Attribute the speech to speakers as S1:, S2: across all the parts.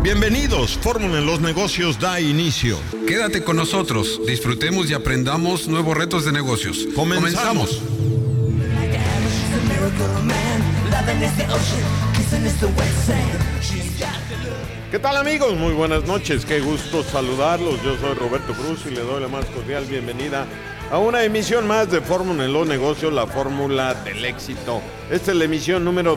S1: Bienvenidos, Fórmula en los Negocios da inicio.
S2: Quédate con nosotros, disfrutemos y aprendamos nuevos retos de negocios.
S1: ¡Comenzamos! ¿Qué tal, amigos? Muy buenas noches, qué gusto saludarlos. Yo soy Roberto Cruz y le doy la más cordial bienvenida a una emisión más de Fórmula en los Negocios, la fórmula del éxito. Esta es la emisión número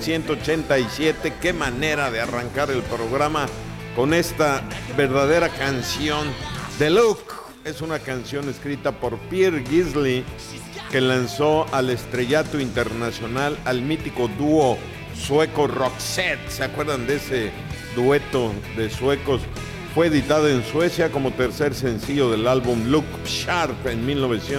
S1: 2187. Qué manera de arrancar el programa con esta verdadera canción. The Look es una canción escrita por Pierre Gisli, que lanzó al estrellato internacional al mítico dúo sueco Roxette. ¿Se acuerdan de ese dueto de suecos? Fue editada en Suecia como tercer sencillo del álbum Look Sharp en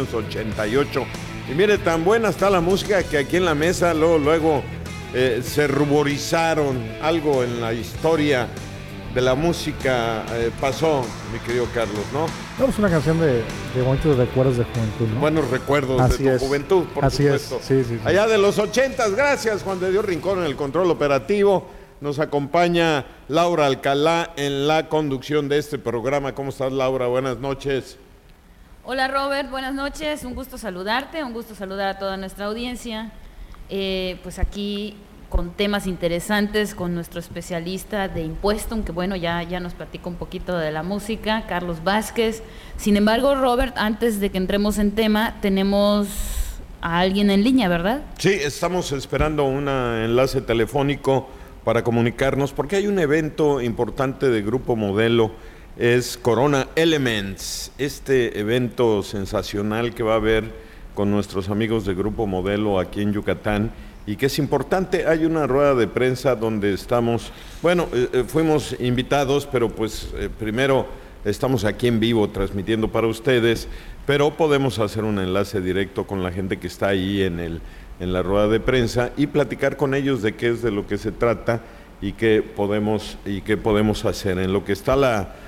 S1: 1988. Y mire, tan buena está la música que aquí en la mesa luego se ruborizaron. Algo en la historia de la música pasó, mi querido Carlos, ¿no?
S3: No, es una canción de bonitos recuerdos de juventud, ¿no?
S1: Buenos recuerdos
S3: Así
S1: de tu
S3: es.
S1: juventud, por
S3: Así
S1: supuesto.
S3: Es, sí.
S1: Allá de los 80s, gracias Juan de Dios Rincón en el control operativo. Nos acompaña Laura Alcalá en la conducción de este programa. ¿Cómo estás, Laura? Buenas noches.
S4: Hola, Robert. Buenas noches. Un gusto saludarte, un gusto saludar a toda nuestra audiencia. Pues aquí con temas interesantes con nuestro especialista de Impuestum, que bueno, ya nos platicó un poquito de la música, Carlos Vázquez. Sin embargo, Robert, antes de que entremos en tema, tenemos a alguien en línea, ¿verdad?
S1: Sí, estamos esperando un enlace telefónico para comunicarnos, porque hay un evento importante de Grupo Modelo, es Corona Elements, este evento sensacional que va a haber con nuestros amigos de Grupo Modelo aquí en Yucatán, y que es importante. Hay una rueda de prensa donde estamos, fuimos invitados, pero pues primero estamos aquí en vivo transmitiendo para ustedes, pero podemos hacer un enlace directo con la gente que está ahí en la rueda de prensa y platicar con ellos de qué es de lo que se trata y qué podemos hacer. En lo que está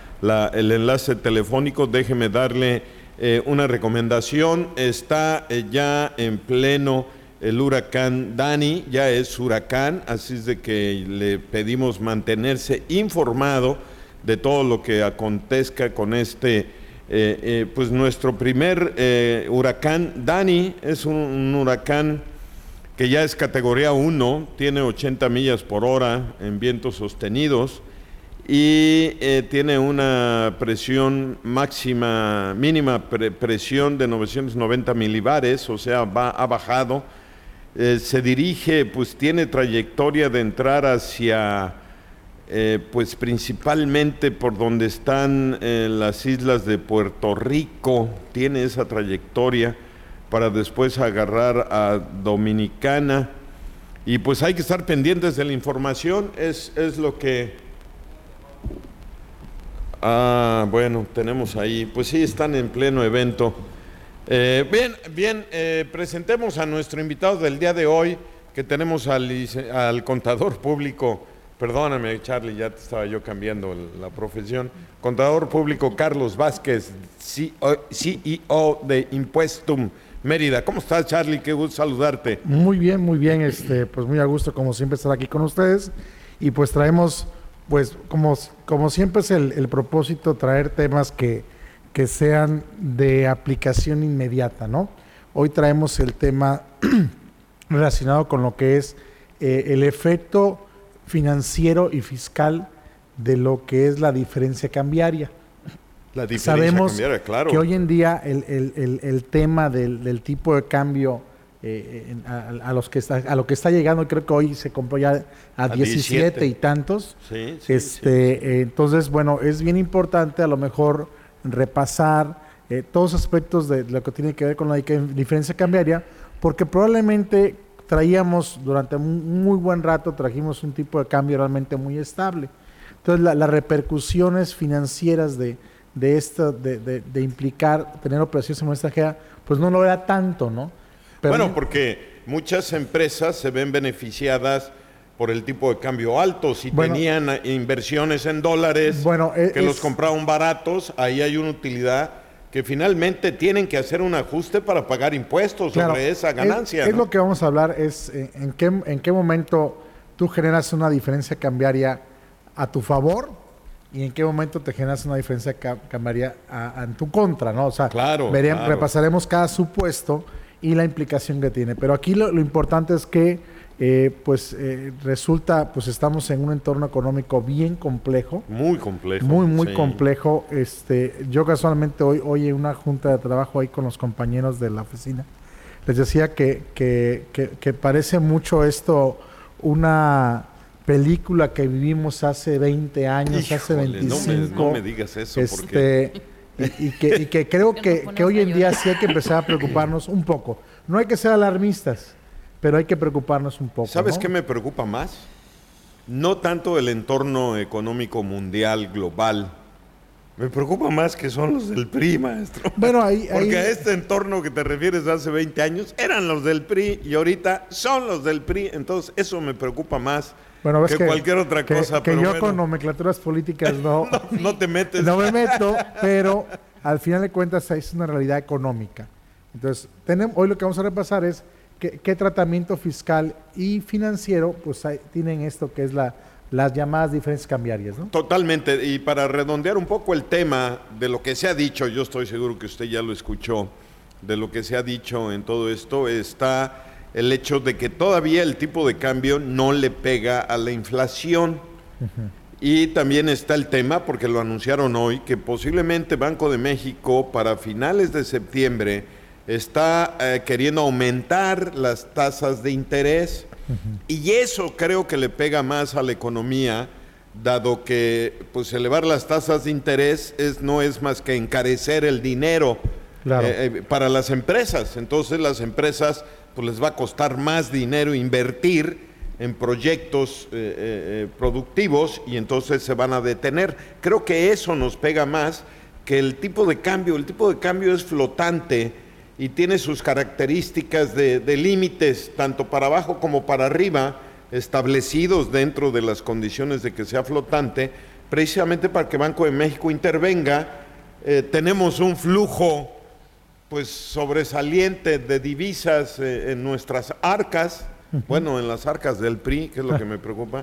S1: el enlace telefónico, déjeme darle una recomendación. Está ya en pleno el huracán Dani, ya es huracán, así es de que le pedimos mantenerse informado de todo lo que acontezca con pues nuestro primer huracán. Dani es un huracán que ya es categoría 1, tiene 80 millas por hora en vientos sostenidos y tiene una presión mínima presión de 990 milibares, o sea, ha bajado. Se dirige, pues tiene trayectoria de entrar hacia, pues principalmente por donde están las islas de Puerto Rico, tiene esa trayectoria para después agarrar a Dominicana, y pues hay que estar pendientes de la información, es lo que... bueno, tenemos ahí, pues sí, están en pleno evento. Bien, presentemos a nuestro invitado del día de hoy, que tenemos al contador público, perdóname Charlie, ya te estaba yo cambiando la profesión, contador público Carlos Vázquez, CEO de Impuestum Mérida. ¿Cómo estás, Charlie? Qué gusto saludarte.
S3: Muy bien, pues muy a gusto como siempre estar aquí con ustedes, y pues traemos, pues como siempre es el propósito, traer temas que sean de aplicación inmediata, ¿no? Hoy traemos el tema relacionado con lo que es el efecto financiero y fiscal de lo que es la diferencia cambiaria.
S1: La diferencia
S3: Sabemos
S1: cambiaria, claro,
S3: que hoy en día el tema del tipo de cambio a lo que está llegando, creo que hoy se compró ya a 17 y tantos.
S1: Sí.
S3: Entonces, bueno, es bien importante a lo mejor repasar todos los aspectos de lo que tiene que ver con la diferencia cambiaria, porque probablemente traíamos durante un muy buen rato, trajimos un tipo de cambio realmente muy estable. Entonces las repercusiones financieras de implicar tener operaciones en moneda extranjera, pues no lo era tanto, ¿no? Pero
S1: bueno, porque muchas empresas se ven beneficiadas por el tipo de cambio alto. Si tenían inversiones en dólares, que los compraban baratos, ahí hay una utilidad que finalmente tienen que hacer un ajuste para pagar impuestos sobre esa ganancia.
S3: Es lo que vamos a hablar, es en qué momento tú generas una diferencia cambiaria a tu favor y en qué momento te generas una diferencia que cambiaría en tu contra, ¿no? O sea,
S1: claro.
S3: repasaremos cada supuesto y la implicación que tiene. Pero aquí lo importante es que resulta, pues estamos en un entorno económico bien complejo.
S1: Muy complejo.
S3: Muy
S1: sí.
S3: complejo. Yo casualmente hoy en una junta de trabajo ahí con los compañeros de la oficina, les decía que parece mucho esto una película que vivimos hace 20 años,
S1: Híjole,
S3: hace 25.
S1: No me digas eso, porque...
S3: y que creo que hoy en día sí hay que empezar a preocuparnos un poco. No hay que ser alarmistas, pero hay que preocuparnos un poco.
S1: ¿Sabes
S3: ¿no?
S1: qué me preocupa más? No tanto el entorno económico mundial, global. Me preocupa más que son los del PRI, maestro.
S3: Bueno,
S1: Porque a este entorno que te refieres de hace 20 años eran los del PRI y ahorita son los del PRI. Entonces, eso me preocupa más que cualquier otra cosa.
S3: Que yo con nomenclaturas políticas
S1: no te metes.
S3: No me meto, pero al final de cuentas es una realidad económica. Entonces, hoy lo que vamos a repasar es qué tratamiento fiscal y financiero pues tienen esto que es las llamadas diferencias cambiarias, ¿no?
S1: Totalmente. Y para redondear un poco el tema de lo que se ha dicho, yo estoy seguro que usted ya lo escuchó, de lo que se ha dicho en todo esto, está el hecho de que todavía el tipo de cambio no le pega a la inflación. Uh-huh. Y también está el tema, porque lo anunciaron hoy, que posiblemente Banco de México para finales de septiembre está queriendo aumentar las tasas de interés. Uh-huh. Y eso creo que le pega más a la economía, dado que pues elevar las tasas de interés no es más que encarecer el dinero, claro, para las empresas. Entonces las empresas pues les va a costar más dinero invertir en proyectos productivos y entonces se van a detener. Creo que eso nos pega más que el tipo de cambio. El tipo de cambio es flotante y tiene sus características de límites, tanto para abajo como para arriba, establecidos dentro de las condiciones de que sea flotante, precisamente para que Banco de México intervenga. Tenemos un flujo pues sobresaliente de divisas en nuestras arcas, bueno, en las arcas del PRI, que es lo que me preocupa,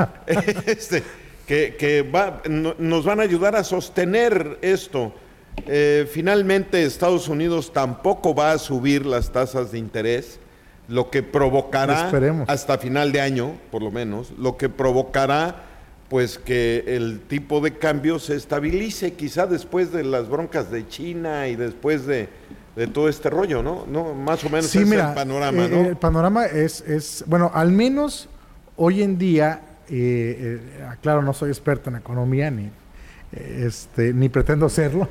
S1: nos van a ayudar a sostener esto. Finalmente Estados Unidos tampoco va a subir las tasas de interés, lo que provocará, hasta final de año por lo menos, lo que provocará pues que el tipo de cambio se estabilice, quizá después de las broncas de China y después de todo este rollo, ¿no? Más o menos sí, mira, el panorama, ¿no?
S3: El panorama es, bueno, al menos hoy en día, claro, no soy experto en economía ni pretendo serlo,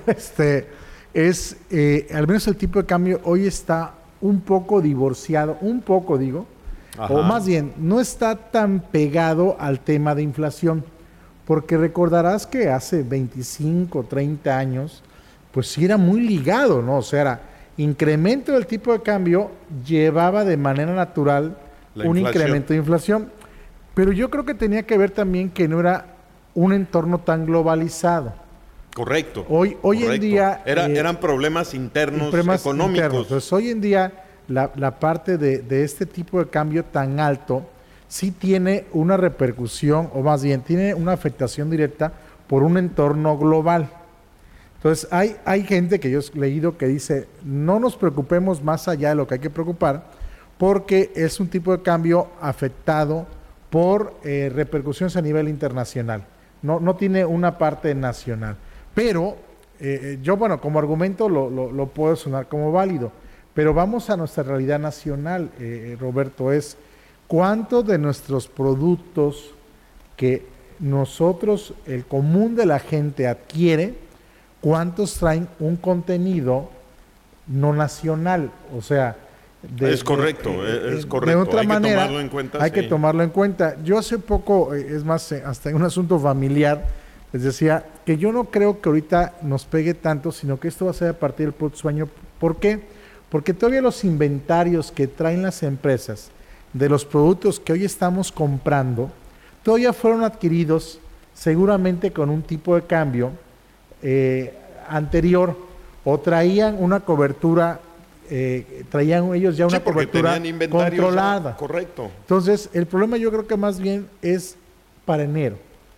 S3: al menos el tipo de cambio hoy está un poco divorciado, ajá, o más bien, no está tan pegado al tema de inflación, porque recordarás que hace 25, 30 años, pues sí era muy ligado, ¿no? O sea, era incremento del tipo de cambio llevaba de manera natural un incremento de inflación, pero yo creo que tenía que ver también que no era un entorno tan globalizado.
S1: Correcto.
S3: Hoy en día...
S1: eran problemas internos económicos.
S3: Entonces, hoy en día, la parte de este tipo de cambio tan alto sí tiene una repercusión, o más bien, tiene una afectación directa por un entorno global. Entonces, hay gente que yo he leído que dice, no nos preocupemos más allá de lo que hay que preocupar, porque es un tipo de cambio afectado por repercusiones a nivel internacional. No tiene una parte nacional. Pero yo, bueno, como argumento lo puedo sonar como válido. Pero vamos a nuestra realidad nacional, Roberto, es cuántos de nuestros productos que nosotros, el común de la gente adquiere, cuántos traen un contenido no nacional, o sea...
S1: es correcto.
S3: De otra manera, hay que tomarlo en cuenta. Yo hace poco, es más, hasta en un asunto familiar, les decía que yo no creo que ahorita nos pegue tanto, sino que esto va a ser a partir del próximo año. ¿Por qué? Porque todavía los inventarios que traen las empresas de los productos que hoy estamos comprando, todavía fueron adquiridos seguramente con un tipo de cambio anterior, o traían una cobertura, traían ellos ya una cobertura controlada.
S1: Correcto.
S3: Entonces, el problema yo creo que más bien es para enero.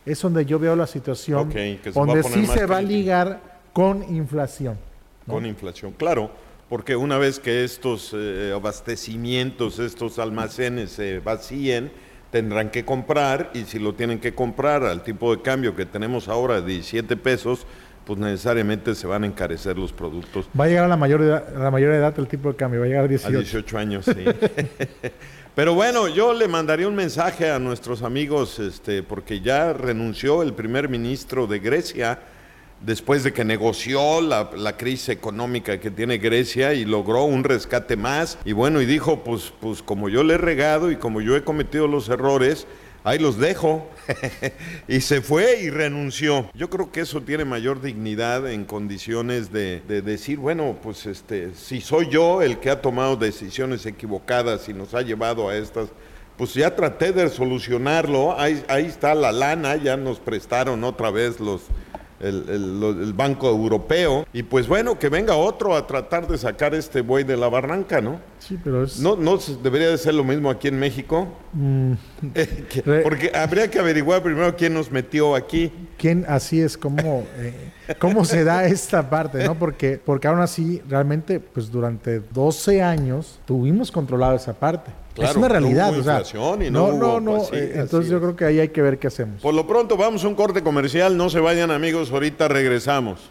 S3: es donde yo veo la situación,
S1: que se
S3: donde
S1: va a poner
S3: sí
S1: más
S3: se va a
S1: crítico.
S3: ligar con inflación, ¿no?
S1: Con inflación, claro, porque una vez que estos abastecimientos, estos almacenes se vacíen, tendrán que comprar, y si lo tienen que comprar al tipo de cambio que tenemos ahora de 17 pesos, pues necesariamente se van a encarecer los productos.
S3: Va a llegar a la mayor edad el tipo de cambio, va a llegar a 18.
S1: A 18 años, sí. Pero bueno, yo le mandaría un mensaje a nuestros amigos, porque ya renunció el primer ministro de Grecia, después de que negoció la crisis económica que tiene Grecia y logró un rescate más. Y bueno, y dijo, pues como yo le he regado y como yo he cometido los errores, ahí los dejo. Y se fue y renunció. Yo creo que eso tiene mayor dignidad en condiciones de decir, bueno, pues si soy yo el que ha tomado decisiones equivocadas y nos ha llevado a estas, pues ya traté de solucionarlo, ahí está la lana, ya nos prestaron otra vez el Banco Europeo, y pues bueno, que venga otro a tratar de sacar este buey de la barranca, ¿no?
S3: Sí, pero es...
S1: ¿No debería de ser lo mismo aquí en México? Porque habría que averiguar primero quién nos metió aquí.
S3: ¿Quién? Así es como... ¿Cómo se da esta parte, no? Porque aún así, realmente, pues durante 12 años tuvimos controlado esa parte.
S1: Claro,
S3: es una realidad,
S1: no hubo inflación y no hubo, pues, sí,
S3: entonces yo creo que ahí hay que ver qué hacemos.
S1: Por lo pronto vamos a un corte comercial, no se vayan amigos, ahorita regresamos.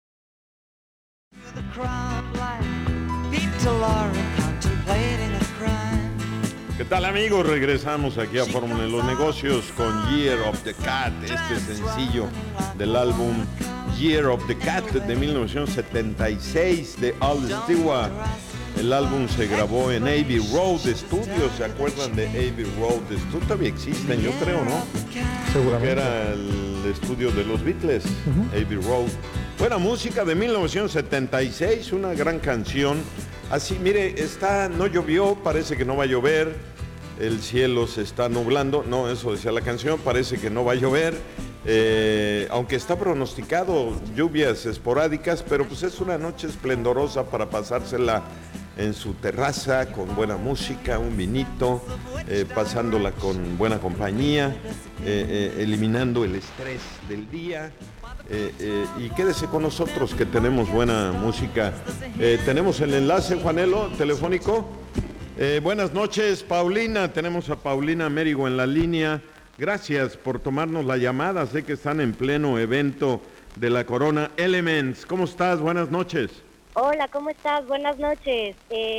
S1: ¿Qué tal amigos? Regresamos aquí a Fórmula de los Negocios con Year of the Cat, este sencillo del álbum Year of the Cat de 1976 de Al Stewart. El álbum se grabó en Abbey Road Studios, ¿se acuerdan de Abbey Road Studios? Todavía existen, yo creo, ¿no?
S3: Seguramente.
S1: Que era el estudio de los Beatles, Abbey Road. Buena música de 1976, una gran canción. Así, mire, no llovió, parece que no va a llover, el cielo se está nublando, no, eso decía la canción, parece que no va a llover, aunque está pronosticado lluvias esporádicas, pero pues es una noche esplendorosa para pasársela en su terraza con buena música, un vinito, pasándola con buena compañía, eliminando el estrés del día. Y quédese con nosotros que tenemos buena música. Tenemos el enlace, Juanelo, telefónico. Buenas noches, Paulina. Tenemos a Paulina Mérigo en la línea. Gracias por tomarnos la llamada. Sé que están en pleno evento de la Corona Elements. ¿Cómo estás? Buenas noches.
S5: Hola, ¿cómo estás? Buenas noches.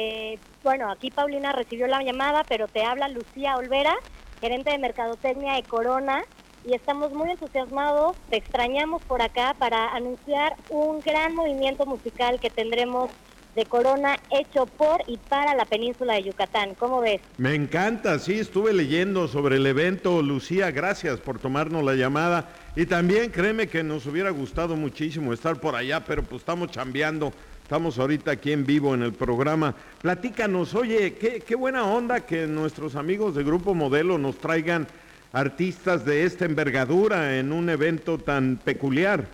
S5: Bueno, aquí Paulina recibió la llamada, pero te habla Lucía Olvera, gerente de Mercadotecnia de Corona, y estamos muy entusiasmados, te extrañamos por acá para anunciar un gran movimiento musical que tendremos de Corona hecho por y para la península de Yucatán. ¿Cómo ves?
S1: Me encanta, sí, estuve leyendo sobre el evento, Lucía, gracias por tomarnos la llamada, y también créeme que nos hubiera gustado muchísimo estar por allá, pero pues estamos chambeando, estamos ahorita aquí en vivo en el programa. Platícanos, oye, qué buena onda que nuestros amigos de Grupo Modelo nos traigan artistas de esta envergadura en un evento tan peculiar.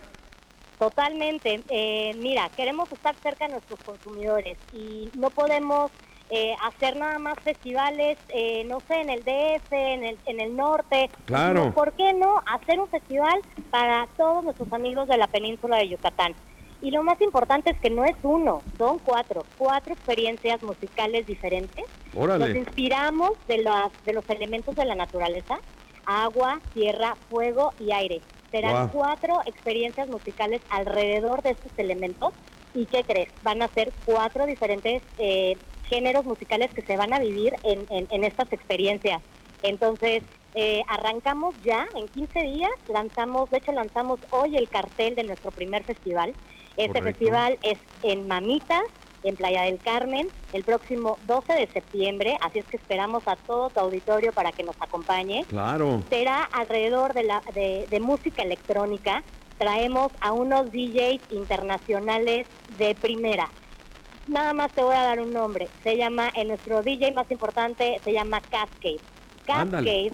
S5: Totalmente. Mira, queremos estar cerca de nuestros consumidores y no podemos hacer nada más festivales, no sé, en el DF, en el norte.
S1: Claro.
S5: Sino, ¿por qué no hacer un festival para todos nuestros amigos de la península de Yucatán? Y lo más importante es que no es uno, son cuatro experiencias musicales diferentes.
S1: Órale.
S5: Nos inspiramos de los elementos de la naturaleza: agua, tierra, fuego y aire. Serán 4 experiencias musicales alrededor de estos elementos. ¿Y qué crees? Van a ser 4 diferentes géneros musicales que se van a vivir en estas experiencias. Entonces, arrancamos ya en 15 días, lanzamos hoy el cartel de nuestro primer festival. Este
S1: Correcto.
S5: festival es en Mamitas, en Playa del Carmen, el próximo 12 de septiembre, así es que esperamos a todo tu auditorio para que nos acompañe.
S1: Claro.
S5: Será alrededor de música electrónica. Traemos a unos DJs internacionales de primera. Nada más te voy a dar un nombre. Nuestro DJ más importante se llama Cascade. Cascade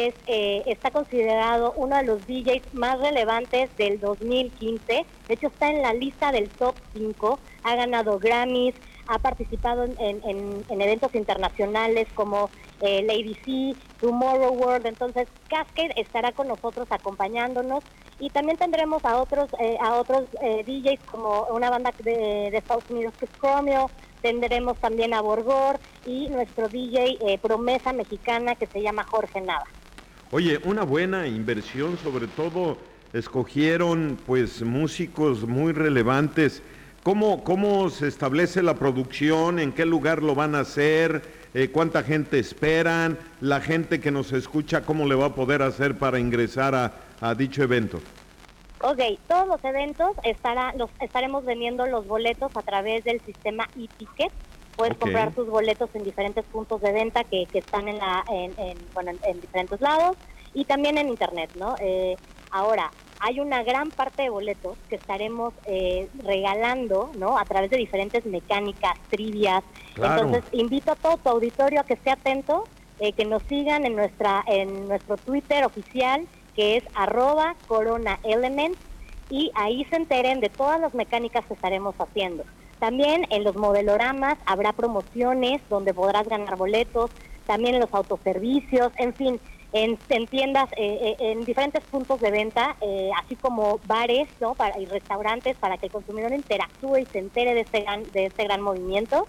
S5: está considerado uno de los DJs más relevantes del 2015. De hecho, está en la lista del top 5. Ha ganado Grammys, ha participado en eventos internacionales como Lady C, Tomorrow World. Entonces Cascade estará con nosotros acompañándonos, y también tendremos a otros DJs como una banda de Estados Unidos que es Chromeo. Tendremos también a Borgor y nuestro DJ promesa mexicana que se llama Jorge Nava.
S1: Oye, una buena inversión, sobre todo escogieron pues músicos muy relevantes. ¿Cómo se establece la producción? ¿En qué lugar lo van a hacer? ¿Cuánta gente esperan? ¿La gente que nos escucha cómo le va a poder hacer para ingresar a dicho evento?
S5: Ok, todos los eventos estaremos vendiendo los boletos a través del sistema e-ticket. Puedes comprar tus boletos en diferentes puntos de venta que están en diferentes lados, y también en internet, ¿no? Ahora, hay una gran parte de boletos que estaremos regalando, ¿no? A través de diferentes mecánicas, trivias. Claro. Entonces, invito a todo tu auditorio a que esté atento, que nos sigan en nuestro Twitter oficial, que es @CoronaElements, y ahí se enteren de todas las mecánicas que estaremos haciendo. También en los modeloramas habrá promociones donde podrás ganar boletos, también en los autoservicios, en fin, en tiendas, en diferentes puntos de venta, así como bares, ¿no? Y restaurantes, para que el consumidor interactúe y se entere de este gran movimiento.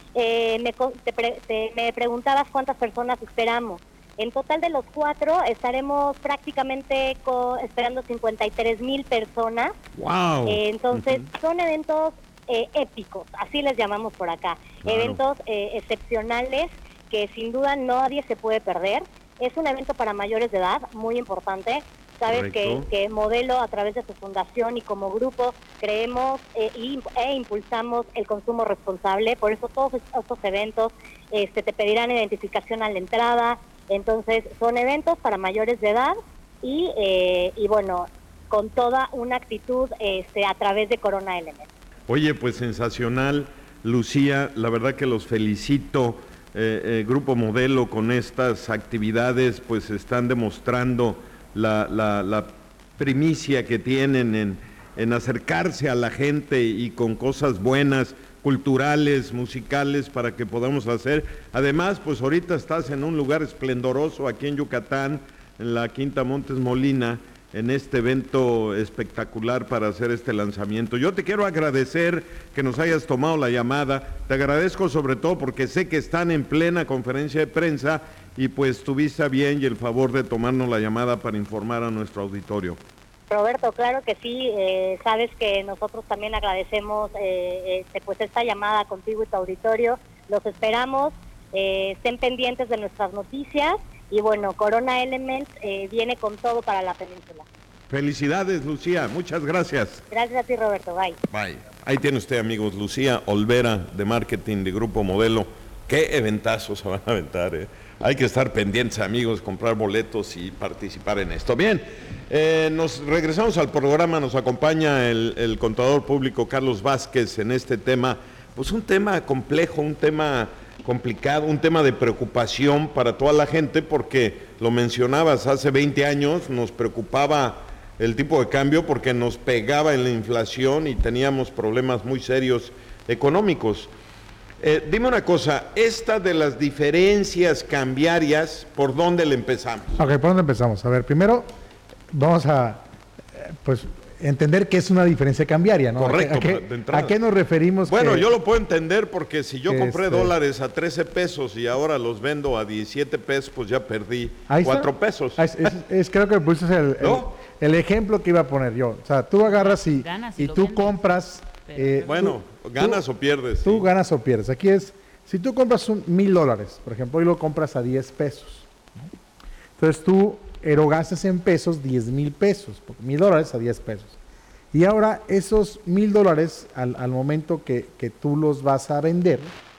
S5: Me preguntabas cuántas personas esperamos. En total de los 4 estaremos prácticamente esperando 53,000 personas.
S1: ¡Wow!
S5: Entonces, son eventos épicos, así les llamamos por acá. Claro. Eventos excepcionales que sin duda nadie se puede perder. Es un evento para mayores de edad, muy importante. Sabes que Modelo, a través de su fundación y como grupo, creemos e impulsamos el consumo responsable. Por eso todos estos eventos te pedirán identificación a la entrada. Entonces, son eventos para mayores de edad y bueno, con toda una actitud a través de Corona Elements.
S1: Oye, pues sensacional, Lucía, la verdad que los felicito. Grupo Modelo, con estas actividades pues están demostrando la primicia que tienen en acercarse a la gente y con cosas buenas, culturales, musicales, para que podamos hacer. Además, pues ahorita estás en un lugar esplendoroso aquí en Yucatán, en la Quinta Montes Molina, en este evento espectacular para hacer este lanzamiento. Yo te quiero agradecer que nos hayas tomado la llamada, te agradezco sobre todo porque sé que están en plena conferencia de prensa y pues tuviste a bien y el favor de tomarnos la llamada para informar a nuestro auditorio.
S5: Roberto, claro que sí, sabes que nosotros también agradecemos pues esta llamada contigo y tu auditorio, los esperamos, estén pendientes de nuestras noticias. Y bueno, Corona Elements viene con todo para la península.
S1: Felicidades, Lucía, muchas gracias.
S5: Gracias a ti, Roberto, bye.
S1: Bye. Ahí tiene usted, amigos, Lucía Olvera, de marketing de Grupo Modelo. Qué eventazos se van a aventar, Hay que estar pendientes, amigos, comprar boletos y participar en esto. Bien, nos regresamos al programa, nos acompaña el contador público Carlos Vázquez en este tema, pues un tema complejo, un tema complicado, un tema de preocupación para toda la gente, porque lo mencionabas, hace 20 años nos preocupaba el tipo de cambio porque nos pegaba en la inflación y teníamos problemas muy serios económicos. Dime una cosa, esta de las diferencias cambiarias, ¿por dónde le empezamos?
S3: Ok, ¿por dónde empezamos? A ver, primero vamos a entender qué es una diferencia cambiaria, ¿no?
S1: Correcto,
S3: ¿A qué nos referimos?
S1: Bueno, yo lo puedo entender porque si yo compré dólares a 13 pesos y ahora los vendo a 17 pesos, pues ya perdí 4 pesos.
S3: Creo que pues es el ejemplo que iba a poner yo. O sea, tú agarras y tú compras...
S1: ¿ganas o pierdes?
S3: Tú ganas o pierdes. Aquí es, si tú compras $1,000, por ejemplo, y lo compras a 10 pesos, ¿no? Entonces tú erogaste en pesos 10,000 pesos, porque $1,000 a 10 pesos. Y ahora esos $1,000, al momento que tú los vas a vender,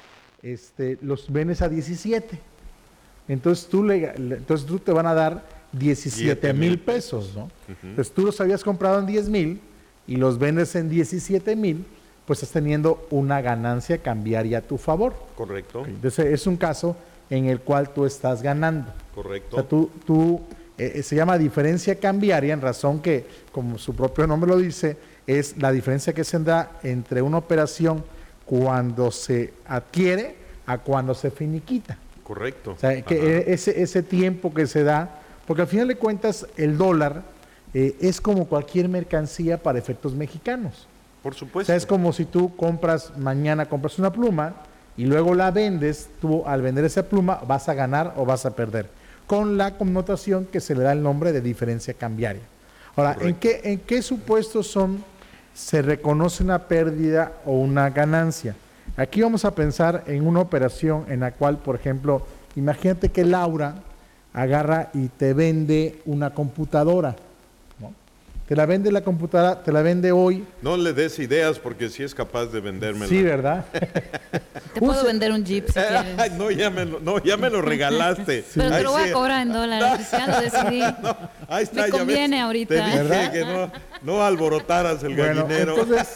S3: los vendes a 17. Entonces tú te van a dar 17,000 pesos, ¿no? Entonces tú los habías comprado en 10,000 y los vendes en 17,000, pues estás teniendo una ganancia cambiaria a tu favor.
S1: Correcto.
S3: Okay. Entonces es un caso en el cual tú estás ganando.
S1: Correcto.
S3: O sea, se llama diferencia cambiaria en razón que, como su propio nombre lo dice, es la diferencia que se da entre una operación cuando se adquiere a cuando se finiquita.
S1: Correcto.
S3: O sea, que ese tiempo que se da, porque al final de cuentas el dólar es como cualquier mercancía para efectos mexicanos.
S1: Por
S3: O
S1: supuesto.
S3: sea, es como si tú mañana compras una pluma y luego la vendes, tú al vender esa pluma vas a ganar o vas a perder, con la connotación que se le da el nombre de diferencia cambiaria. Ahora, ¿en qué supuestos se reconoce una pérdida o una ganancia? Aquí vamos a pensar en una operación en la cual, por ejemplo, imagínate que Laura agarra y te vende una computadora, ¿no? Te la vende la computadora, te la vende hoy.
S1: No le des ideas porque sí es capaz de vendérmela.
S3: Sí, ¿verdad?
S4: Te puedo vender un Jeep si quieres.
S1: Ay, no, ya me lo regalaste.
S4: Sí. Pero te lo voy a cobrar en dólares, ya lo decidí.
S1: No, ahí está,
S4: me conviene ahorita.
S1: Te dije
S3: ¿verdad?
S1: que no alborotaras el gallinero.
S3: Entonces,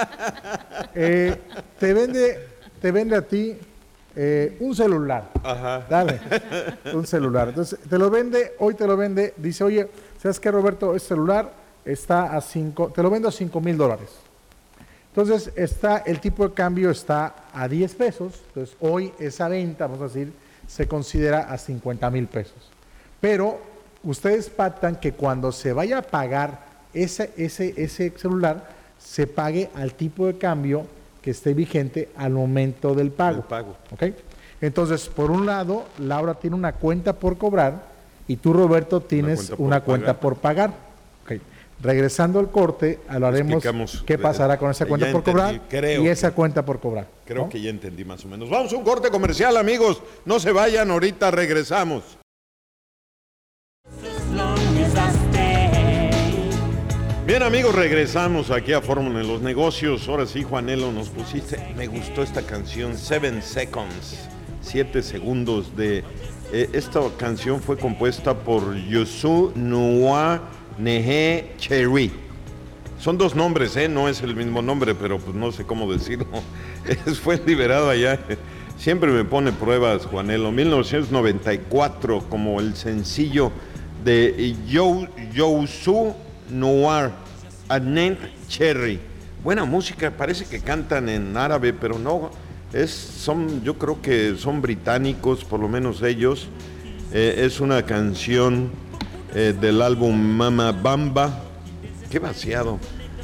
S3: te vende a ti un celular.
S1: Ajá.
S3: Dale, un celular. Entonces, te lo vende, dice, oye, ¿sabes qué, Roberto? Este celular está te lo vendo a $5,000. Entonces, el tipo de cambio está a 10 pesos. Entonces, hoy esa venta, vamos a decir, se considera a 50,000 pesos. Pero ustedes pactan que cuando se vaya a pagar ese celular, se pague al tipo de cambio que esté vigente al momento del pago. ¿Ok? Entonces, por un lado, Laura tiene una cuenta por cobrar y tú, Roberto, tienes una cuenta por pagar. Okay. Regresando al corte, hablaremos qué pasará con esa cuenta por cobrar y esa cuenta por cobrar.
S1: Creo que ya entendí más o menos. Vamos a un corte comercial, amigos. No se vayan, ahorita regresamos. Bien, amigos, regresamos aquí a Fórmula en los Negocios. Ahora sí, Juanelo, nos pusiste, me gustó esta canción, 7 Seconds, 7 segundos esta canción fue compuesta por Yosu Noa Nehe Cherry. Son dos nombres, no es el mismo nombre, pero pues no sé cómo decirlo. Fue liberado allá. Siempre me pone pruebas, Juanelo. 1994, como el sencillo de Yosu Noir, Anet Cherry. Buena música, parece que cantan en árabe, pero no, yo creo que son británicos, por lo menos ellos. Es una canción del álbum Mama Bamba. Qué vaciado.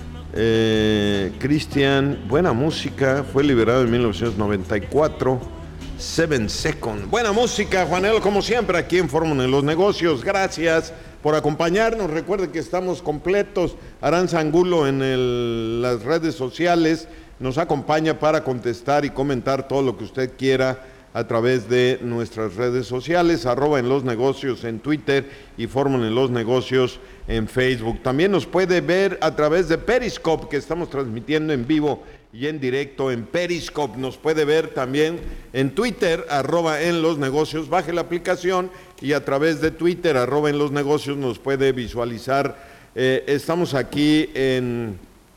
S1: Christian, buena música, fue liberado en 1994. 7 Seconds. Buena música, Juanelo, como siempre, aquí en Fórmula en los Negocios. Gracias por acompañarnos. Recuerden que estamos completos. Aranza Angulo en las redes sociales nos acompaña para contestar y comentar todo lo que usted quiera a través de nuestras redes sociales, @enlosnegocios en Twitter y Fórmula en los Negocios en Facebook. También nos puede ver a través de Periscope, que estamos transmitiendo en vivo y en directo en Periscope. Nos puede ver también en Twitter, @enlosnegocios. Baje la aplicación y a través de Twitter, @enlosnegocios, nos puede visualizar. Estamos aquí en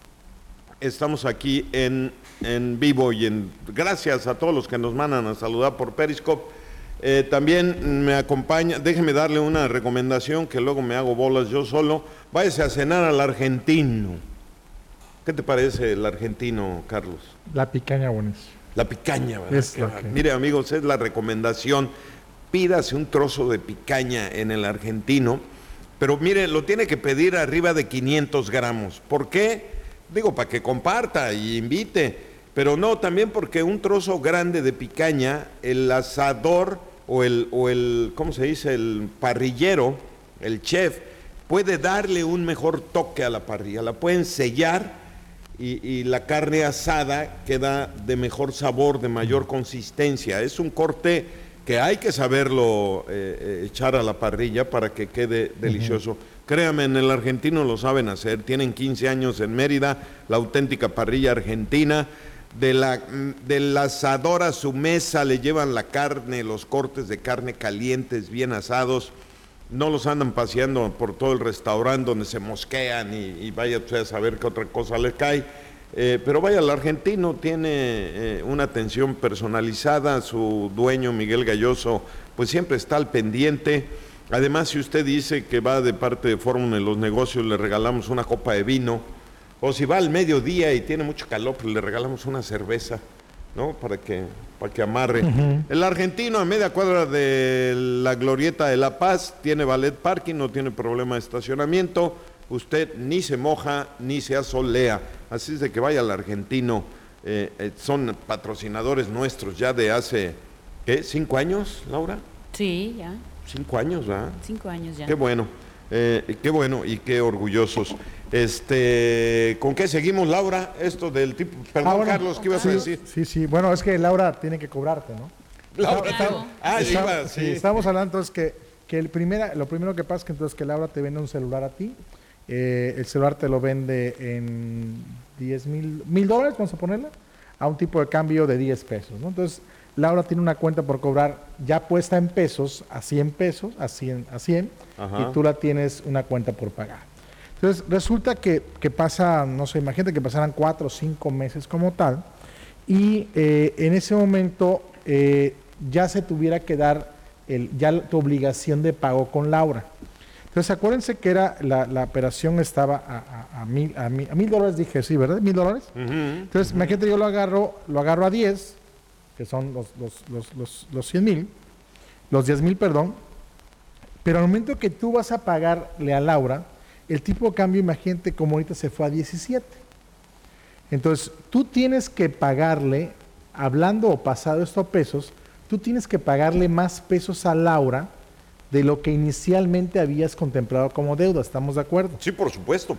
S1: vivo y gracias a todos los que nos mandan a saludar por Periscope. También me acompaña, déjeme darle una recomendación que luego me hago bolas yo solo. Váyase a cenar al argentino. ¿Qué te parece el argentino, Carlos?
S3: La picaña buenísima.
S1: La picaña, ¿verdad? Mire, amigos, es la recomendación. Pídase un trozo de picaña en el argentino, pero mire, lo tiene que pedir arriba de 500 gramos. ¿Por qué? Digo, para que comparta y invite, pero no, también porque un trozo grande de picaña, el asador o el ¿cómo se dice? El parrillero, el chef, puede darle un mejor toque a la parrilla. La pueden sellar y la carne asada queda de mejor sabor, de mayor consistencia. Es un corte que hay que saberlo echar a la parrilla para que quede delicioso. Créame, en el argentino lo saben hacer. Tienen 15 años en Mérida, la auténtica parrilla argentina. Del asador a su mesa le llevan la carne, los cortes de carne calientes, bien asados. No los andan paseando por todo el restaurante donde se mosquean y vaya usted a saber qué otra cosa le cae. Pero vaya, el argentino tiene una atención personalizada. Su dueño, Miguel Galloso, pues siempre está al pendiente. Además, si usted dice que va de parte de Fórmula en los Negocios, le regalamos una copa de vino. O si va al mediodía y tiene mucho calor, pues le regalamos una cerveza. ¿no? Para que amarre. El argentino a media cuadra de la Glorieta de La Paz tiene valet parking, no tiene problema de estacionamiento. Usted ni se moja ni se asolea. Así es de que vaya al argentino. Son patrocinadores nuestros ya de hace, ¿qué? ¿5 años, Laura?
S4: Sí, ya.
S1: 5 años, ¿verdad?
S4: 5 años ya.
S1: Qué bueno y qué orgullosos. ¿Con qué seguimos, Laura? Esto del tipo... Perdón,
S3: bueno,
S1: Carlos, ¿qué ibas a decir?
S3: Sí. Bueno, es que Laura tiene que cobrarte, ¿no?
S1: Laura,
S4: Claro.
S3: Sí, estamos hablando entonces que lo primero que pasa es que entonces que Laura te vende un celular a ti. El celular te lo vende en $10,000, vamos a ponerle, a un tipo de cambio de 10 pesos, ¿no? Entonces, Laura tiene una cuenta por cobrar ya puesta en pesos, a 100 pesos, a 100,
S1: Ajá.
S3: y tú la tienes una cuenta por pagar. Entonces, resulta que pasa, no sé, imagínate que pasaran 4 o 5 meses como tal, y en ese momento ya se tuviera que dar tu obligación de pago con Laura. Entonces, acuérdense que era la operación estaba a $1,000, dije, sí, ¿verdad? $1,000. Entonces, imagínate, yo lo agarro a 10, que son los 100,000, los 10,000, perdón, pero al momento que tú vas a pagarle a Laura, el tipo de cambio, imagínate como ahorita se fue a 17. Entonces, tú tienes que pagarle, hablando o pasado esto a pesos, tú tienes que pagarle más pesos a Laura de lo que inicialmente habías contemplado como deuda, ¿estamos de acuerdo?
S1: Sí, por supuesto,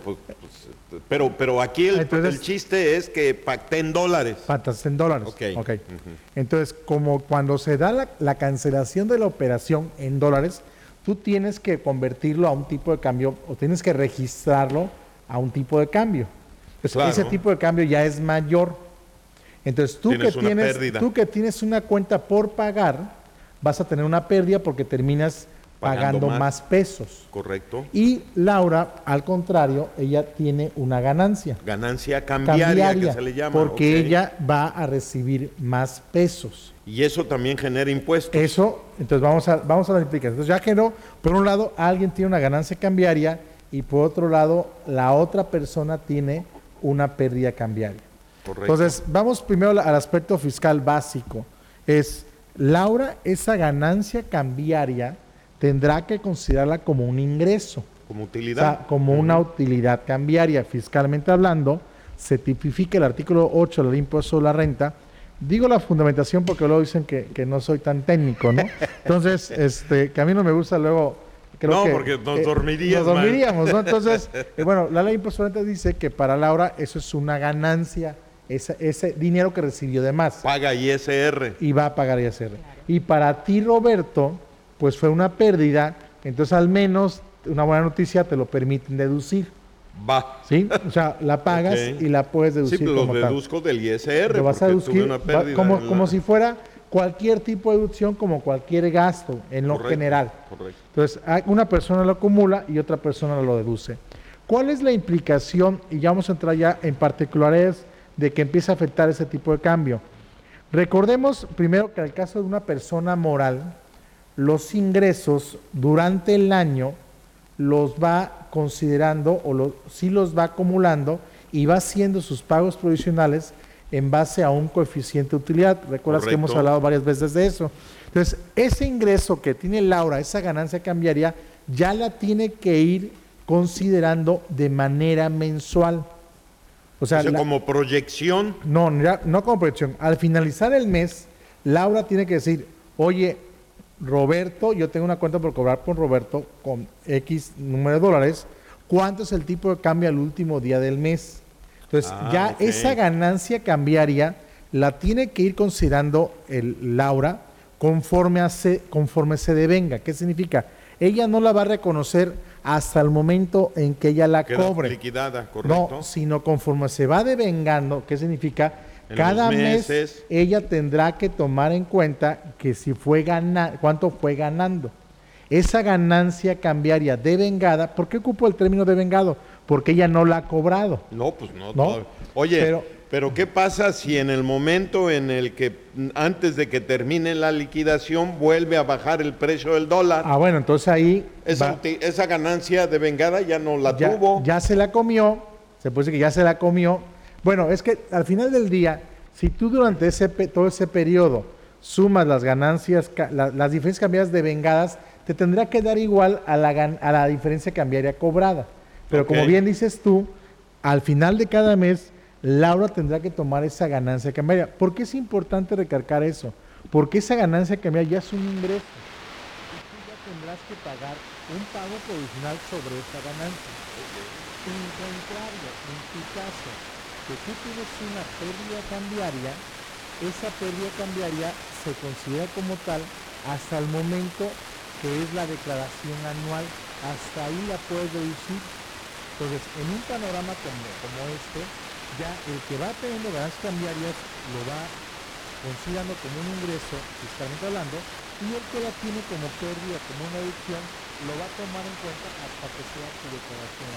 S1: pero aquí el chiste es que pacté en dólares.
S3: Patas en dólares.
S1: Ok.
S3: Entonces, como cuando se da la cancelación de la operación en dólares, tú tienes que convertirlo a un tipo de cambio o tienes que registrarlo a un tipo de cambio. Entonces,
S1: claro.
S3: Ese tipo de cambio ya es mayor. Entonces, tú que tienes una cuenta por pagar, vas a tener una pérdida porque terminas pagando más pesos.
S1: Correcto.
S3: Y Laura, al contrario, ella tiene una ganancia.
S1: Ganancia cambiaria que se le llama.
S3: Porque ella va a recibir más pesos.
S1: Y eso también genera impuestos.
S3: Eso, entonces vamos a la explicación. Entonces ya generó, por un lado, alguien tiene una ganancia cambiaria y por otro lado, la otra persona tiene una pérdida cambiaria.
S1: Correcto.
S3: Entonces, vamos primero al aspecto fiscal básico. Laura, esa ganancia cambiaria tendrá que considerarla como un ingreso.
S1: Como utilidad.
S3: O sea, como una utilidad cambiaria. Fiscalmente hablando, se tipifica el artículo 8 del impuesto sobre la renta. Digo la fundamentación porque luego dicen que no soy tan técnico, ¿no? Entonces, que a mí no me gusta luego...
S1: porque nos
S3: dormiríamos, ¿no? Entonces, bueno, la ley de impuesto sobre la renta dice que para Laura eso es una ganancia, ese dinero que recibió de más.
S1: Paga ISR.
S3: Y va a pagar ISR. Y para ti, Roberto, pues fue una pérdida, entonces al menos una buena noticia te lo permiten deducir.
S1: Va.
S3: ¿Sí? O sea, la pagas y la puedes deducir.
S1: Sí, pero lo deduzco del ISR.
S3: Lo vas a deducir
S1: una pérdida
S3: como si fuera cualquier tipo de deducción, como cualquier gasto en lo general.
S1: Correcto.
S3: Entonces, una persona lo acumula y otra persona lo deduce. ¿Cuál es la implicación? Y ya vamos a entrar ya en particulares de que empieza a afectar ese tipo de cambio. Recordemos primero que en el caso de una persona moral, los ingresos durante el año los va considerando sí los va acumulando y va haciendo sus pagos provisionales en base a un coeficiente de utilidad. Recuerdas que hemos hablado varias veces de eso. Entonces, ese ingreso que tiene Laura, esa ganancia cambiaria, ya la tiene que ir considerando de manera mensual. O sea,
S1: como proyección.
S3: No como proyección. Al finalizar el mes, Laura tiene que decir, oye, Roberto, yo tengo una cuenta por cobrar por Roberto con X número de dólares. ¿Cuánto es el tipo de cambio al último día del mes? Entonces, esa ganancia cambiaria la tiene que ir considerando Laura conforme se devenga. ¿Qué significa? Ella no la va a reconocer hasta el momento en que ella la cobre.
S1: Liquidada, correcto.
S3: No, sino conforme se va devengando. ¿Qué significa? Cada mes ella tendrá que tomar en cuenta que si cuánto fue ganando. Esa ganancia cambiaria devengada, ¿por qué ocupo el término devengado? Porque ella no la ha cobrado.
S1: No, pues no. Oye, pero ¿qué pasa si en el momento en el que antes de que termine la liquidación vuelve a bajar el precio del dólar?
S3: Bueno, entonces ahí
S1: esa ganancia devengada ya no la tuvo.
S3: Ya se la comió, se puede decir que ya se la comió. Bueno, es que al final del día, Si tú durante todo ese periodo sumas las ganancias, las diferencias cambiarias devengadas, te tendrá que dar igual a la diferencia cambiaria cobrada. Pero como bien dices tú, al final de cada mes, Laura tendrá que tomar esa ganancia cambiaria. ¿Por qué es importante recalcar eso? Porque esa ganancia cambiaria ya es un ingreso. Y tú ya tendrás que pagar un pago provisional sobre esa ganancia. En contrario, en tu caso, que tú tienes una pérdida cambiaria, esa pérdida cambiaria se considera como tal hasta el momento que es la declaración anual. Hasta ahí la puedes deducir. Entonces, en un panorama como este, ya el que va teniendo ganancias cambiarias lo va considerando como un ingreso, fiscalmente hablando, y el que la tiene como pérdida, como una deducción, lo va a tomar en cuenta hasta que sea su declaración.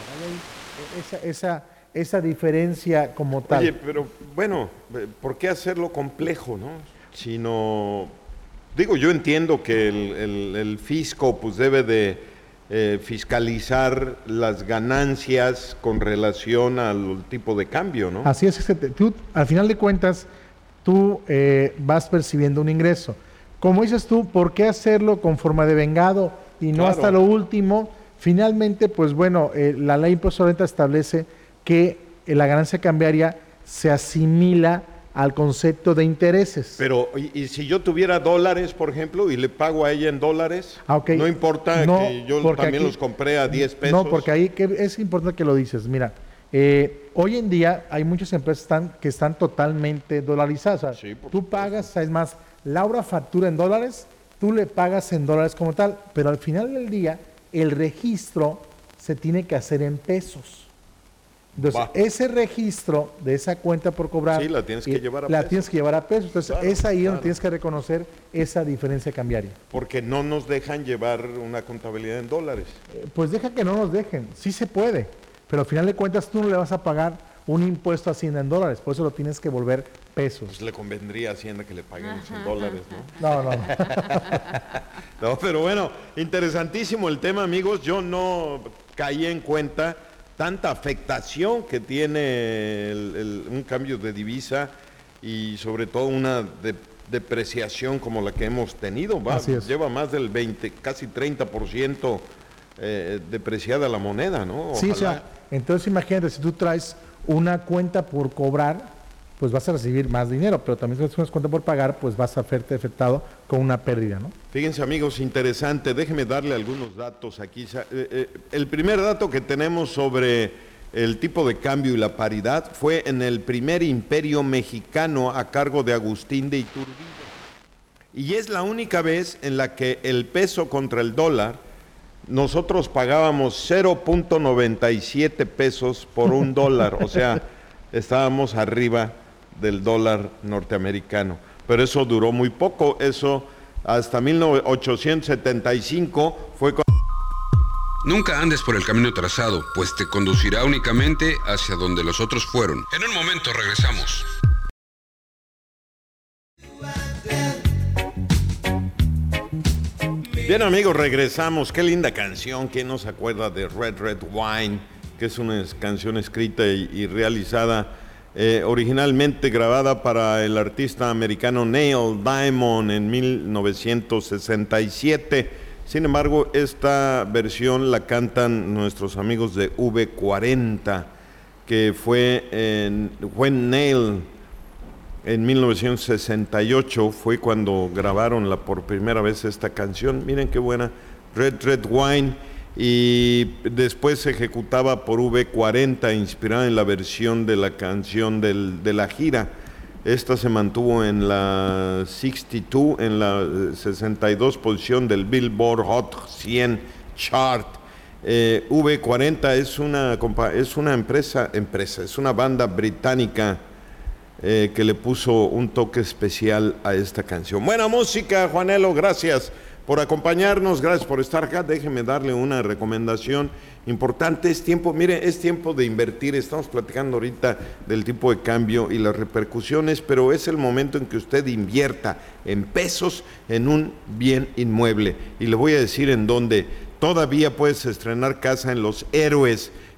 S3: Esa diferencia como tal.
S1: Oye, pero bueno, ¿por qué hacerlo complejo, no? Sino, digo, yo entiendo que el fisco pues debe de fiscalizar las ganancias con relación al tipo de cambio, ¿no?
S3: Así es, tú, al final de cuentas, tú vas percibiendo un ingreso. Como dices tú, ¿por qué hacerlo con forma de vengado y no hasta lo último? Finalmente, pues bueno, la ley impuesto a la renta establece que la ganancia cambiaria se asimila al concepto de intereses.
S1: Pero, ¿y si yo tuviera dólares, por ejemplo, y le pago a ella en dólares? No importa que yo también aquí los compré a 10 pesos.
S3: No, porque ahí es importante que lo dices. Mira, hoy en día hay muchas empresas que están totalmente dolarizadas. O sea, sí, tú pagas, es más, Laura factura en dólares, tú le pagas en dólares como tal, pero al final del día el registro se tiene que hacer en pesos. Entonces, ese registro de esa cuenta por cobrar,
S1: la tienes que llevar a pesos.
S3: La tienes que llevar a pesos. Entonces, es ahí donde tienes que reconocer esa diferencia cambiaria.
S1: Porque no nos dejan llevar una contabilidad en dólares.
S3: Pues deja que no nos dejen, sí se puede, pero al final de cuentas tú no le vas a pagar un impuesto a Hacienda en dólares, por eso lo tienes que volver pesos.
S1: Pues le convendría a Hacienda que le paguemos en dólares, ¿no?
S3: No.
S1: No, pero bueno, interesantísimo el tema, amigos. Yo no caí en cuenta tanta afectación que tiene un cambio de divisa y sobre todo una depreciación como la que hemos tenido. Lleva más del 20, casi 30% depreciada la moneda, ¿no? Ojalá.
S3: Sí, o sea, entonces imagínate, si tú traes una cuenta por cobrar, pues vas a recibir más dinero, pero también si tienes una cuenta por pagar, pues vas a verte afectado con una pérdida, ¿no?
S1: Fíjense, amigos, interesante, déjenme darle algunos datos aquí. El primer dato que tenemos sobre el tipo de cambio y la paridad fue en el primer imperio mexicano a cargo de Agustín de Iturbide. Y es la única vez en la que el peso contra el dólar, nosotros pagábamos 0.97 pesos por un dólar, o sea, estábamos arriba del dólar norteamericano, pero eso duró muy poco, eso hasta 1875 fue cuando...
S2: Nunca andes por el camino trazado, pues te conducirá únicamente hacia donde los otros fueron. En un momento regresamos.
S1: Bien, amigos, regresamos. Qué linda canción. ¿Quién no se acuerda de Red Red Wine? Que es una canción escrita y realizada originalmente grabada para el artista americano Neil Diamond en 1967. Sin embargo, esta versión la cantan nuestros amigos de V40, que fue Neil en 1968, fue cuando grabaron por primera vez esta canción. Miren qué buena, Red Red Wine. Y después se ejecutaba por V40, inspirada en la versión de la canción de la gira. Esta se mantuvo en la 62, en la 62 posición del Billboard Hot 100 Chart. V40 es una empresa, es una banda británica que le puso un toque especial a esta canción. Buena música, Juanelo, gracias por acompañarnos, gracias por estar acá. Déjeme darle una recomendación importante. Es tiempo de invertir. Estamos platicando ahorita del tipo de cambio y las repercusiones, pero es el momento en que usted invierta en pesos en un bien inmueble. Y le voy a decir en dónde. Todavía puedes estrenar casa en Los Héroes,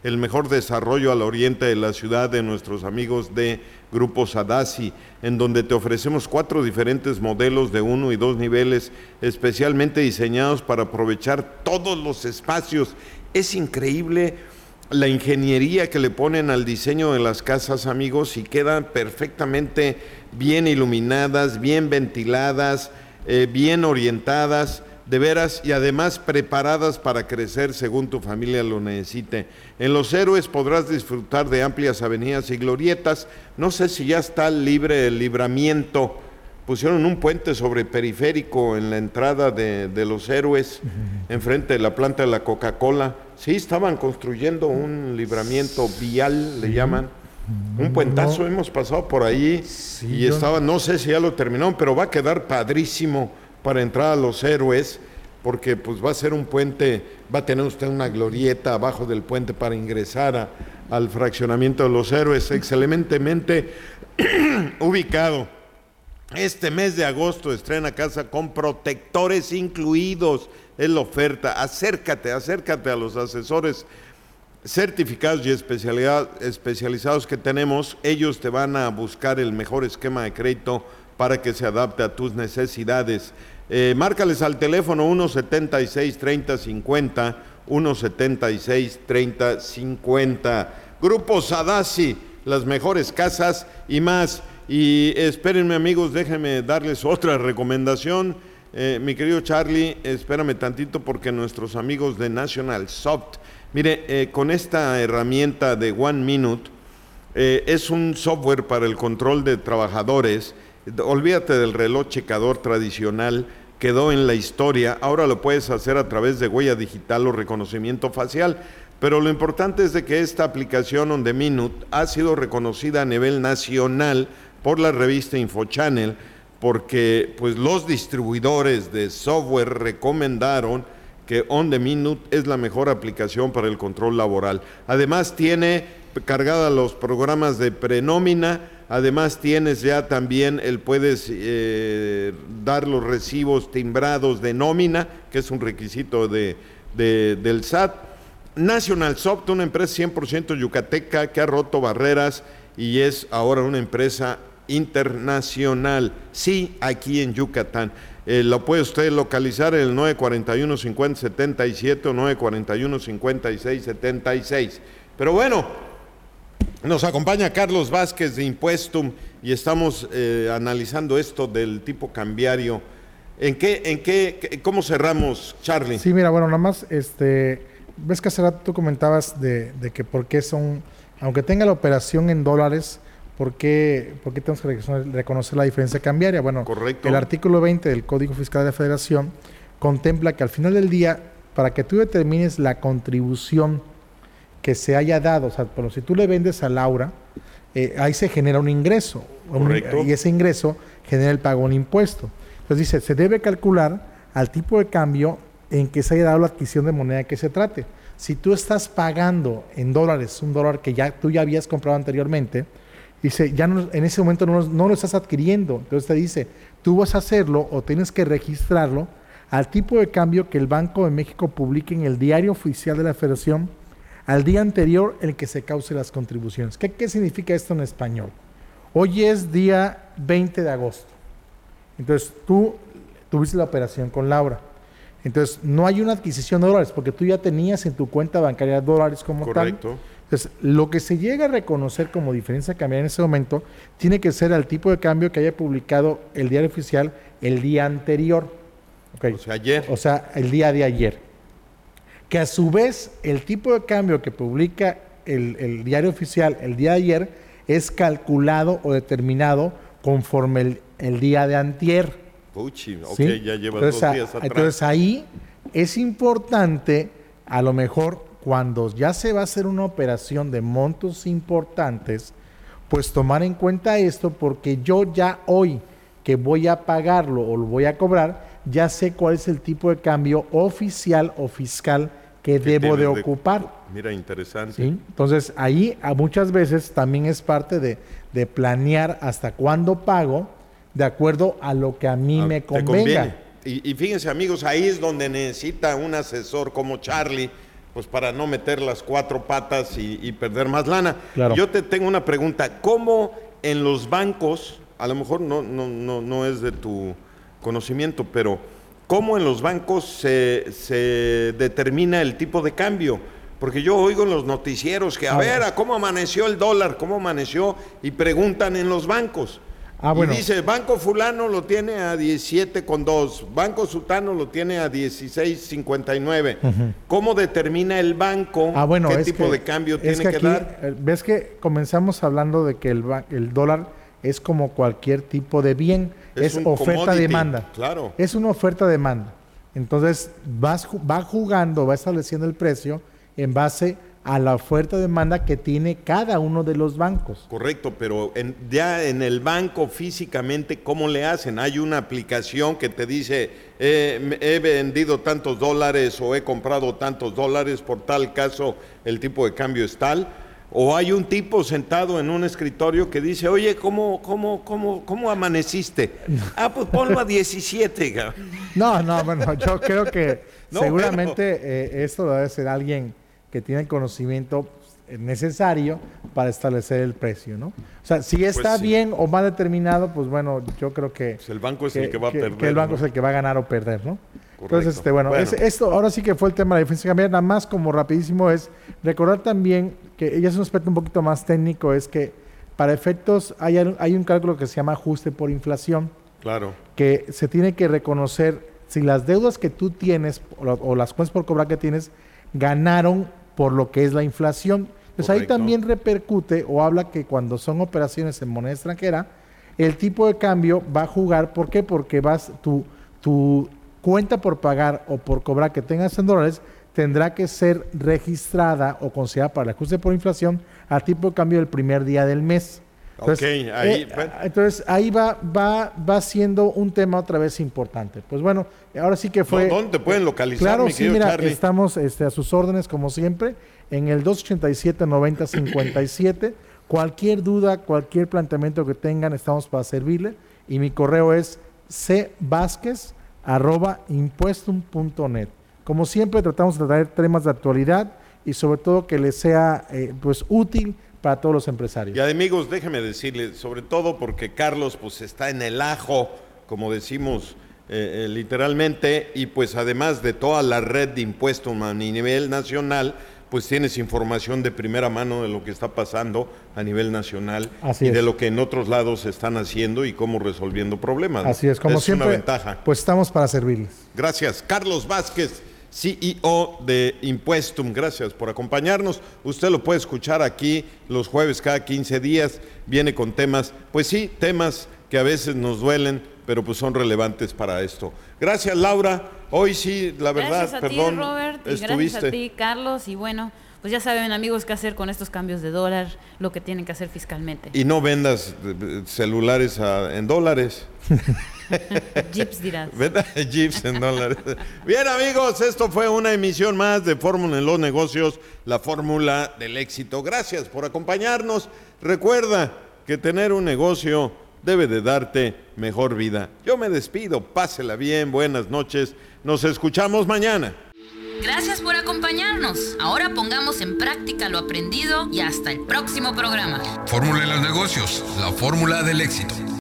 S1: el mejor desarrollo al oriente de la ciudad de nuestros amigos de Grupo Sadasi, en donde te ofrecemos 4 diferentes modelos de 1 y 2 niveles, especialmente diseñados para aprovechar todos los espacios. Es increíble la ingeniería que le ponen al diseño de las casas, amigos, y quedan perfectamente bien iluminadas, bien ventiladas, bien orientadas, de veras, y además preparadas para crecer según tu familia lo necesite. En Los Héroes podrás disfrutar de amplias avenidas y glorietas. No sé si ya está libre el libramiento. Pusieron un puente sobre periférico en la entrada de Los Héroes, enfrente de la planta de la Coca-Cola. Sí, estaban construyendo un libramiento vial, le llaman. Un puentazo, hemos pasado por ahí y estaba, no sé si ya lo terminaron, pero va a quedar padrísimo para entrar a Los Héroes, porque pues va a ser un puente, va a tener usted una glorieta abajo del puente para ingresar al fraccionamiento de Los Héroes, excelentemente ubicado. Este mes de agosto estrena casa con protectores incluidos, es la oferta. Acércate a los asesores certificados y especializados que tenemos. Ellos te van a buscar el mejor esquema de crédito para que se adapte a tus necesidades. Márcales al teléfono 176-3050, 176-3050. Grupo Sadasi, las mejores casas y más. Y espérenme, amigos, déjenme darles otra recomendación. Mi querido Charlie, espérame tantito, porque nuestros amigos de National Soft, mire, con esta herramienta de One Minute, es un software para el control de trabajadores. Olvídate del reloj checador tradicional, quedó en la historia. Ahora lo puedes hacer a través de huella digital o reconocimiento facial. Pero lo importante es de que esta aplicación On The Minute ha sido reconocida a nivel nacional por la revista InfoChannel, porque pues los distribuidores de software recomendaron que On The Minute es la mejor aplicación para el control laboral. Además tiene cargada los programas de prenómina. Además tienes ya también, puedes dar los recibos timbrados de nómina, que es un requisito del SAT. National Soft, una empresa 100% yucateca que ha roto barreras y es ahora una empresa internacional. Sí, aquí en Yucatán. Lo puede usted localizar en el 941-5077 o 941-5676. Pero bueno, nos acompaña Carlos Vázquez de Impuestum y estamos analizando esto del tipo cambiario. ¿Cómo cerramos, Charlie?
S3: Sí, mira, bueno, nada más, ves que hace rato tú comentabas de que por qué aunque tenga la operación en dólares, ¿por qué tenemos que reconocer la diferencia cambiaria? Bueno, correcto. El artículo 20 del Código Fiscal de la Federación contempla que al final del día, para que tú determines la contribución que se haya dado, o sea, pero si tú le vendes a Laura, ahí se genera un ingreso, y ese ingreso genera el pago de un impuesto. Entonces dice, se debe calcular al tipo de cambio en que se haya dado la adquisición de moneda que se trate. Si tú estás pagando en dólares, un dólar que tú ya habías comprado anteriormente, dice, ya no, en ese momento no lo estás adquiriendo. Entonces te dice, tú vas a hacerlo o tienes que registrarlo al tipo de cambio que el Banco de México publique en el Diario Oficial de la Federación al día anterior en que se cause las contribuciones. ¿Qué significa esto en español? Hoy es día 20 de agosto. Entonces tú tuviste la operación con Laura. Entonces no hay una adquisición de dólares porque tú ya tenías en tu cuenta bancaria dólares como
S1: correcto.
S3: Tal. Entonces lo que se llega a reconocer como diferencia cambiaria en ese momento tiene que ser al tipo de cambio que haya publicado el Diario Oficial el día anterior. Okay.
S1: O sea, ayer.
S3: O sea, el día de ayer. Que a su vez el tipo de cambio que publica el Diario Oficial el día de ayer es calculado o determinado conforme el día de antier.
S1: Puchi, ok,
S3: ¿sí?
S1: Ya lleva 2 días atrás.
S3: Entonces ahí es importante, a lo mejor cuando ya se va a hacer una operación de montos importantes, pues tomar en cuenta esto, porque yo ya hoy que voy a pagarlo o lo voy a cobrar, ya sé cuál es el tipo de cambio oficial o fiscal que debo de ocupar.
S1: Mira, interesante.
S3: ¿Sí? Entonces, ahí muchas veces también es parte de planear hasta cuándo pago de acuerdo a lo que a mí me convenga.
S1: Y fíjense, amigos, ahí es donde necesita un asesor como Charlie pues para no meter las 4 patas y perder más lana.
S3: Claro.
S1: Yo te tengo una pregunta, ¿cómo en los bancos, a lo mejor no es de tu conocimiento, pero ¿cómo en los bancos se determina el tipo de cambio? Porque yo oigo en los noticieros que, ¿cómo amaneció el dólar? ¿Cómo amaneció? Y preguntan en los bancos.
S3: Bueno.
S1: Y dice, Banco fulano lo tiene a 17,2, Banco sutano lo tiene a 16,59. ¿Cómo determina el banco qué tipo de cambio tiene que dar?
S3: Ves que comenzamos hablando de que el dólar es como cualquier tipo de bien, es oferta-demanda.
S1: Claro.
S3: Es una oferta-demanda. Entonces va jugando, va estableciendo el precio en base a la oferta-demanda que tiene cada uno de los bancos.
S1: Correcto, pero ya en el banco físicamente, ¿cómo le hacen? ¿Hay una aplicación que te dice, he vendido tantos dólares o he comprado tantos dólares, por tal caso el tipo de cambio es tal? ¿O hay un tipo sentado en un escritorio que dice, oye, ¿cómo amaneciste? Pues ponlo a 17.
S3: No, bueno, yo creo que seguramente esto debe ser alguien que tiene el conocimiento necesario para establecer el precio, ¿no? O sea, si está bien o mal determinado, pues bueno, yo creo que
S1: el banco es el que va a perder.
S3: Que el banco es el que va a ganar o perder, ¿no?
S1: Correcto.
S3: Entonces, esto ahora sí que fue el tema de la diferencia cambiaria. Nada más como rapidísimo es recordar también que ya es un aspecto un poquito más técnico, es que para efectos hay un cálculo que se llama ajuste por inflación.
S1: Claro.
S3: Que se tiene que reconocer si las deudas que tú tienes o las cuentas por cobrar que tienes ganaron por lo que es la inflación. Entonces ahí también repercute o habla que cuando son operaciones en moneda extranjera, el tipo de cambio va a jugar. ¿Por qué? Porque tu cuenta por pagar o por cobrar que tengas en dólares tendrá que ser registrada o considerada para el ajuste por inflación al tipo de cambio del primer día del mes. Entonces, ahí va siendo un tema otra vez importante. Pues bueno, ahora sí que fue...
S1: ¿Dónde te pueden localizar,
S3: Claro,
S1: mi
S3: sí, mira,
S1: Charlie?
S3: estamos a sus órdenes como siempre en el 287-90-57. Cualquier duda, cualquier planteamiento que tengan, estamos para servirle. Y mi correo es cvasquez@impuestum.net. Como siempre, tratamos de traer temas de actualidad y sobre todo que les sea útil para todos los empresarios.
S1: Y amigos, déjeme decirles, sobre todo porque Carlos pues está en el ajo, como decimos literalmente, y pues además de toda la red de impuestos a nivel nacional, pues tienes información de primera mano de lo que está pasando a nivel nacional de lo que en otros lados están haciendo y cómo resolviendo problemas.
S3: Así es, como siempre,
S1: una ventaja.
S3: Pues estamos para servirles.
S1: Gracias. Carlos Vázquez, CEO de Impuestum, gracias por acompañarnos. Usted lo puede escuchar aquí los jueves cada 15 días, viene con temas, pues sí, temas que a veces nos duelen, pero pues son relevantes para esto. Gracias, Laura. Hoy sí, la verdad,
S4: gracias a
S1: perdón,
S4: ti, Robert, y gracias a ti, Carlos, y bueno, pues ya saben, amigos, qué hacer con estos cambios de dólar, lo que tienen que hacer fiscalmente.
S1: Y no vendas celulares en dólares.
S4: Jeeps dirás.
S1: ¿Verdad? Jeeps en dólares. Bien, amigos, esto fue una emisión más de Fórmula en los Negocios, la fórmula del éxito. Gracias por acompañarnos. Recuerda que tener un negocio debe de darte mejor vida. Yo me despido, pásela bien, buenas noches. Nos escuchamos mañana.
S4: Gracias por acompañarnos. Ahora pongamos en práctica lo aprendido y hasta el próximo programa.
S2: Fórmula en los negocios, la fórmula del éxito.